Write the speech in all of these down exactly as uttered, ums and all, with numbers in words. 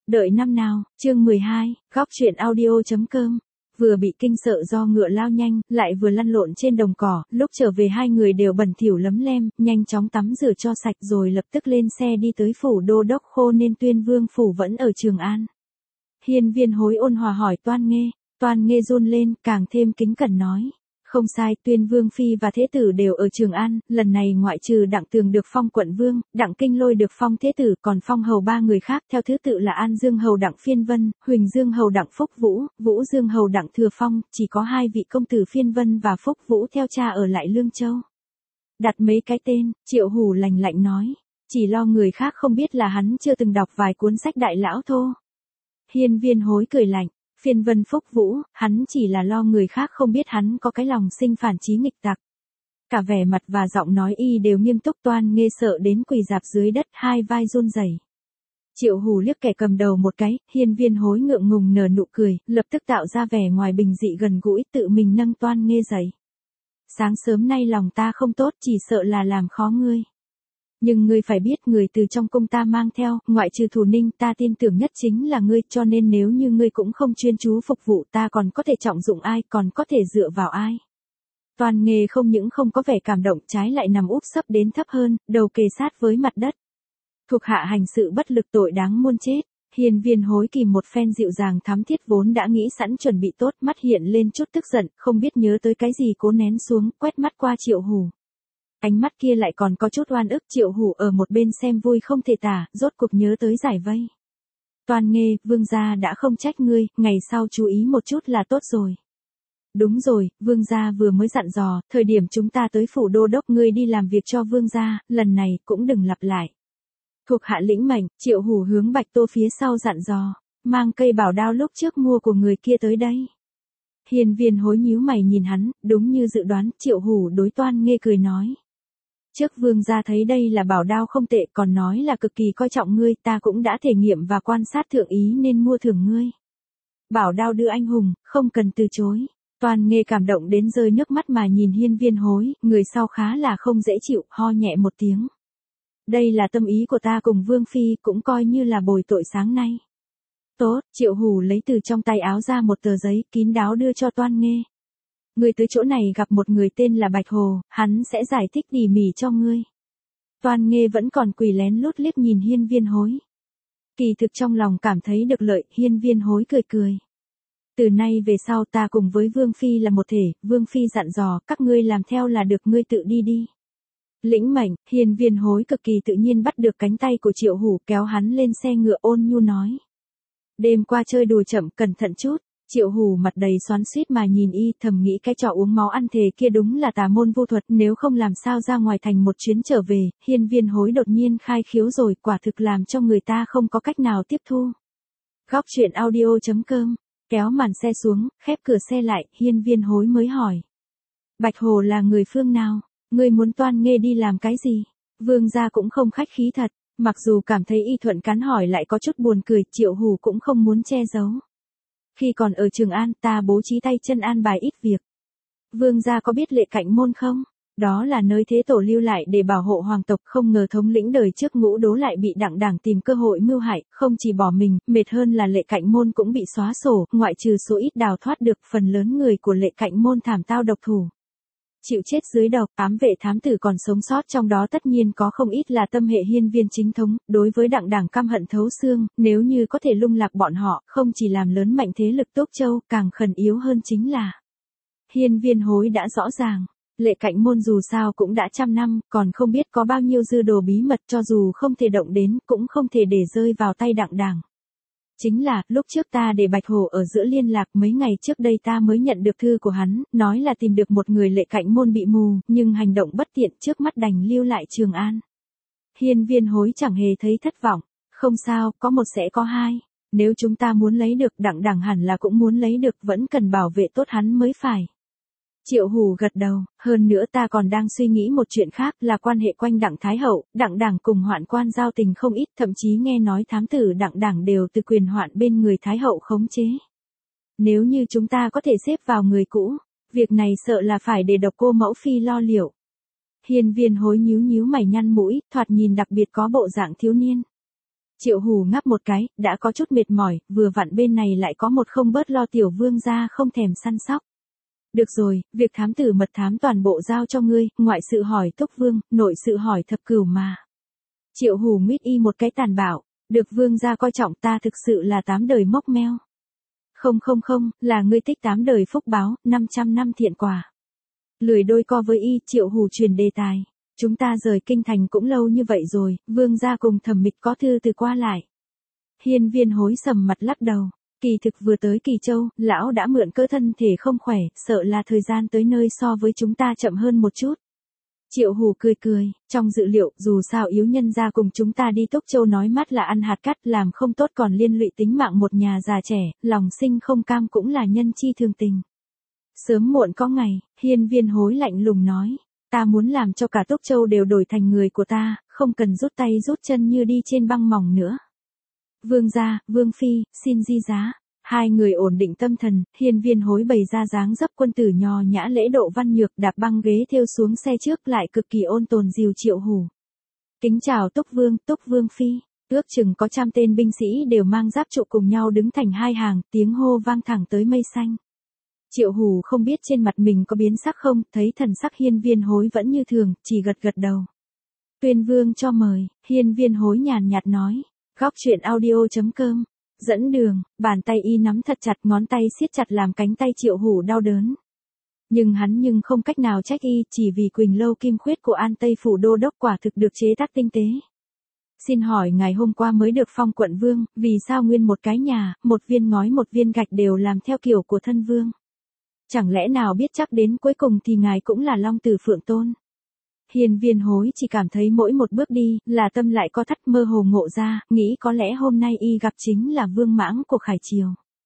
Đợi năm nào, chương mười hai, góc truyện audio.com. Vừa bị kinh sợ do ngựa lao nhanh, lại vừa lăn lộn trên đồng cỏ, lúc trở về hai người đều bẩn thỉu lấm lem, nhanh chóng tắm rửa cho sạch rồi lập tức lên xe đi tới phủ đô đốc Khô nên Tuyên Vương phủ vẫn ở Trường An. Hiên Viên Hối ôn hòa hỏi Toan Nghê, Toan Nghê run lên, càng thêm kính cẩn nói. Không sai, Tuyên Vương Phi và Thế Tử đều ở Trường An, lần này ngoại trừ Đặng Tường được phong quận vương, Đặng Kinh Lôi được phong Thế Tử, còn phong hầu ba người khác theo thứ tự là An Dương Hầu Đặng Phiên Vân, Huỳnh Dương Hầu Đặng Phúc Vũ, Vũ Dương Hầu Đặng Thừa Phong, chỉ có hai vị công tử Phiên Vân và Phúc Vũ theo cha ở lại Lương Châu. Đặt mấy cái tên, Triệu Hủ lạnh lạnh nói, chỉ lo người khác không biết là hắn chưa từng đọc vài cuốn sách đại lão thô. Hiên Viên Hối cười lạnh. Phiên Vân Phúc Vũ, hắn chỉ là lo người khác không biết hắn có cái lòng sinh phản chí nghịch tặc. Cả vẻ mặt và giọng nói y đều nghiêm túc. Toan Nghê sợ đến quỳ rạp dưới đất, hai vai run rẩy. Triệu Hủ liếc kẻ cầm đầu một cái, Hiên Viên Hối ngượng ngùng nở nụ cười, lập tức tạo ra vẻ ngoài bình dị gần gũi, tự mình nâng Toan Nghê dậy. Sáng sớm nay lòng ta không tốt, chỉ sợ là làm khó ngươi. Nhưng ngươi phải biết người từ trong cung ta mang theo, ngoại trừ Thủ Ninh ta tin tưởng nhất chính là ngươi, cho nên nếu như ngươi cũng không chuyên chú phục vụ ta còn có thể trọng dụng ai, còn có thể dựa vào ai. Toan Nghê không những không có vẻ cảm động, trái lại nằm úp sấp đến thấp hơn, đầu kề sát với mặt đất. Thuộc hạ hành sự bất lực tội đáng muôn chết. Hiên Viên Hối kìm một phen dịu dàng thắm thiết vốn đã nghĩ sẵn chuẩn bị tốt, mắt hiện lên chút tức giận, không biết nhớ tới cái gì cố nén xuống, quét mắt qua Triệu Hủ. Ánh mắt kia lại còn có chút oan ức. Triệu Hủ ở một bên xem vui không thể tả, rốt cuộc nhớ tới giải vây. Toan Nghê, vương gia đã không trách ngươi, ngày sau chú ý một chút là tốt rồi. Đúng rồi, vương gia vừa mới dặn dò, thời điểm chúng ta tới phủ đô đốc ngươi đi làm việc cho vương gia, lần này cũng đừng lặp lại. Thuộc hạ lĩnh mệnh. Triệu Hủ hướng Bạch Tô phía sau dặn dò, mang cây bảo đao lúc trước mua của người kia tới đây. Hiên Viên Hối nhíu mày nhìn hắn, đúng như dự đoán, Triệu Hủ đối Toan Nghê cười nói. Trước vương gia thấy đây là bảo đao không tệ, còn nói là cực kỳ coi trọng ngươi, ta cũng đã thể nghiệm và quan sát thượng ý nên mua thưởng ngươi. Bảo đao đưa anh hùng, không cần từ chối. Toan Nghê cảm động đến rơi nước mắt mà nhìn Hiên Viên Hối, người sau khá là không dễ chịu, ho nhẹ một tiếng. Đây là tâm ý của ta cùng Vương Phi, cũng coi như là bồi tội sáng nay. Tốt, Triệu Hủ lấy từ trong tay áo ra một tờ giấy, kín đáo đưa cho Toan Nghê. Ngươi tới chỗ này gặp một người tên là Bạch Hồ, hắn sẽ giải thích tỉ mỉ cho ngươi. Toan Nghê vẫn còn quỳ lén lút liếc nhìn Hiên Viên Hối. Kỳ thực trong lòng cảm thấy được lợi, Hiên Viên Hối cười cười. Từ nay về sau ta cùng với Vương Phi là một thể, Vương Phi dặn dò, các ngươi làm theo là được, ngươi tự đi đi. Lĩnh mệnh. Hiên Viên Hối cực kỳ tự nhiên bắt được cánh tay của Triệu Hủ, kéo hắn lên xe ngựa, ôn nhu nói. Đêm qua chơi đùa chậm, cẩn thận chút. Triệu Hủ mặt đầy xoắn xuýt mà nhìn y, thầm nghĩ cái trò uống máu ăn thề kia đúng là tà môn vô thuật, nếu không làm sao ra ngoài thành một chuyến trở về. Hiên Viên Hối đột nhiên khai khiếu rồi, quả thực làm cho người ta không có cách nào tiếp thu. Góc truyện audio.com. Kéo màn xe xuống, khép cửa xe lại, Hiên Viên Hối mới hỏi. Bạch Hồ là người phương nào? Ngươi muốn Toan Nghê đi làm cái gì? Vương gia cũng không khách khí thật, mặc dù cảm thấy y thuận cắn hỏi lại có chút buồn cười, Triệu Hủ cũng không muốn che giấu. Khi còn ở Trường An, ta bố trí tay chân an bài ít việc. Vương gia có biết Lệ Cạnh Môn không? Đó là nơi thế tổ lưu lại để bảo hộ hoàng tộc, không ngờ thống lĩnh đời trước Ngũ Đố lại bị Đặng Đảng tìm cơ hội mưu hại, không chỉ bỏ mình, mệt hơn là Lệ Cạnh Môn cũng bị xóa sổ, ngoại trừ số ít đào thoát được, phần lớn người của Lệ Cạnh Môn thảm tao độc thủ. Chịu chết dưới độc, ám vệ thám tử còn sống sót trong đó tất nhiên có không ít là tâm hệ hiên viên chính thống, đối với Đặng Đảng căm hận thấu xương, nếu như có thể lung lạc bọn họ, không chỉ làm lớn mạnh thế lực Tốc Châu, càng khẩn yếu hơn chính là. Hiên Viên Hối đã rõ ràng, Lệ Cạnh Môn dù sao cũng đã trăm năm, còn không biết có bao nhiêu dư đồ bí mật, cho dù không thể động đến, cũng không thể để rơi vào tay Đặng Đảng. Chính là, lúc trước ta để Bạch Hồ ở giữa liên lạc, mấy ngày trước đây ta mới nhận được thư của hắn, nói là tìm được một người Lệ Cạnh Môn bị mù, nhưng hành động bất tiện, trước mắt đành lưu lại Trường An. Hiên Viên Hối chẳng hề thấy thất vọng, không sao, có một sẽ có hai, nếu chúng ta muốn lấy được, Đặng Đảng hẳn là cũng muốn lấy được, vẫn cần bảo vệ tốt hắn mới phải. Triệu Hủ gật đầu, hơn nữa ta còn đang suy nghĩ một chuyện khác, là quan hệ quanh Đặng Thái Hậu, Đặng Đảng cùng Hoạn Quan giao tình không ít, thậm chí nghe nói thám tử Đặng Đảng đều từ quyền hoạn bên người Thái Hậu khống chế. Nếu như chúng ta có thể xếp vào người cũ, việc này sợ là phải để Độc Cô Mẫu Phi lo liệu. Hiên Viên Hối nhíu nhíu mày nhăn mũi, thoạt nhìn đặc biệt có bộ dạng thiếu niên. Triệu Hù ngáp một cái, đã có chút mệt mỏi, vừa vặn bên này lại có một không bớt lo tiểu vương gia không thèm săn sóc. Được rồi, việc thám tử mật thám toàn bộ giao cho ngươi, ngoại sự hỏi Túc Vương, nội sự hỏi Thập Cửu mà. Triệu Hù mít y một cái tàn bạo, được vương gia coi trọng ta thực sự là tám đời mốc meo. Không không không, là ngươi tích tám đời phúc báo, năm trăm năm thiện quả. Lười đôi co với y, Triệu Hù truyền đề tài. Chúng ta rời kinh thành cũng lâu như vậy rồi, vương gia cùng Thẩm Mịch có thư từ qua lại. Hiên Viên Hối sầm mặt lắc đầu. Kỳ thực vừa tới Kỳ Châu, lão đã mượn cỡ thân thể không khỏe, sợ là thời gian tới nơi so với chúng ta chậm hơn một chút. Triệu Hù cười cười, trong dự liệu, dù sao yếu nhân gia cùng chúng ta đi Túc Châu nói mát là ăn hạt cát, làm không tốt còn liên lụy tính mạng một nhà già trẻ, lòng sinh không cam cũng là nhân chi thường tình. Sớm muộn có ngày, Hiên Viên Hối lạnh lùng nói, ta muốn làm cho cả Túc Châu đều đổi thành người của ta, không cần rút tay rút chân như đi trên băng mỏng nữa. Vương gia, Vương phi, xin di giá. Hai người ổn định tâm thần, Hiên Viên Hối bày ra dáng dấp quân tử nho nhã lễ độ văn nhược, đạp băng ghế thêu xuống xe trước lại cực kỳ ôn tồn dìu Triệu Hù. Kính chào Túc Vương, Túc Vương phi. Ước chừng có trăm tên binh sĩ đều mang giáp trụ cùng nhau đứng thành hai hàng, tiếng hô vang thẳng tới mây xanh. Triệu Hù không biết trên mặt mình có biến sắc không, thấy thần sắc Hiên Viên Hối vẫn như thường, chỉ gật gật đầu. Tuyên Vương cho mời, Hiên Viên Hối nhàn nhạt nói. Góc truyện audio chấm com. Dẫn đường, bàn tay y nắm thật chặt, ngón tay siết chặt làm cánh tay Triệu Hù đau đớn. Nhưng hắn nhưng không cách nào trách y, chỉ vì Quỳnh Lâu Kim Khuyết của An Tây Phủ Đô Đốc quả thực được chế tác tinh tế. Xin hỏi ngày hôm qua mới được phong quận vương, vì sao nguyên một cái nhà, một viên ngói một viên gạch đều làm theo kiểu của thân vương? Chẳng lẽ nào biết chắc đến cuối cùng thì ngài cũng là Long Tử Phượng Tôn? Hiên Viên Hối chỉ cảm thấy mỗi một bước đi, là tâm lại co thắt, mơ hồ ngộ ra, nghĩ có lẽ hôm nay y gặp chính là Vương Mãng của Khải Triều.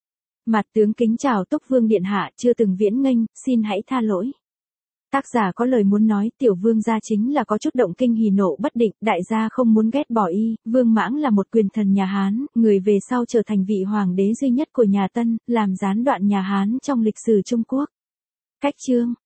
Mặt tướng kính chào Túc Vương điện hạ, chưa từng viễn nghênh, xin hãy tha lỗi. Tác giả có lời muốn nói, tiểu vương gia chính là có chút động kinh hỉ nộ bất định, đại gia không muốn ghét bỏ y, Vương Mãng là một quyền thần nhà Hán, người về sau trở thành vị hoàng đế duy nhất của nhà Tân, làm gián đoạn nhà Hán trong lịch sử Trung Quốc. Cách chương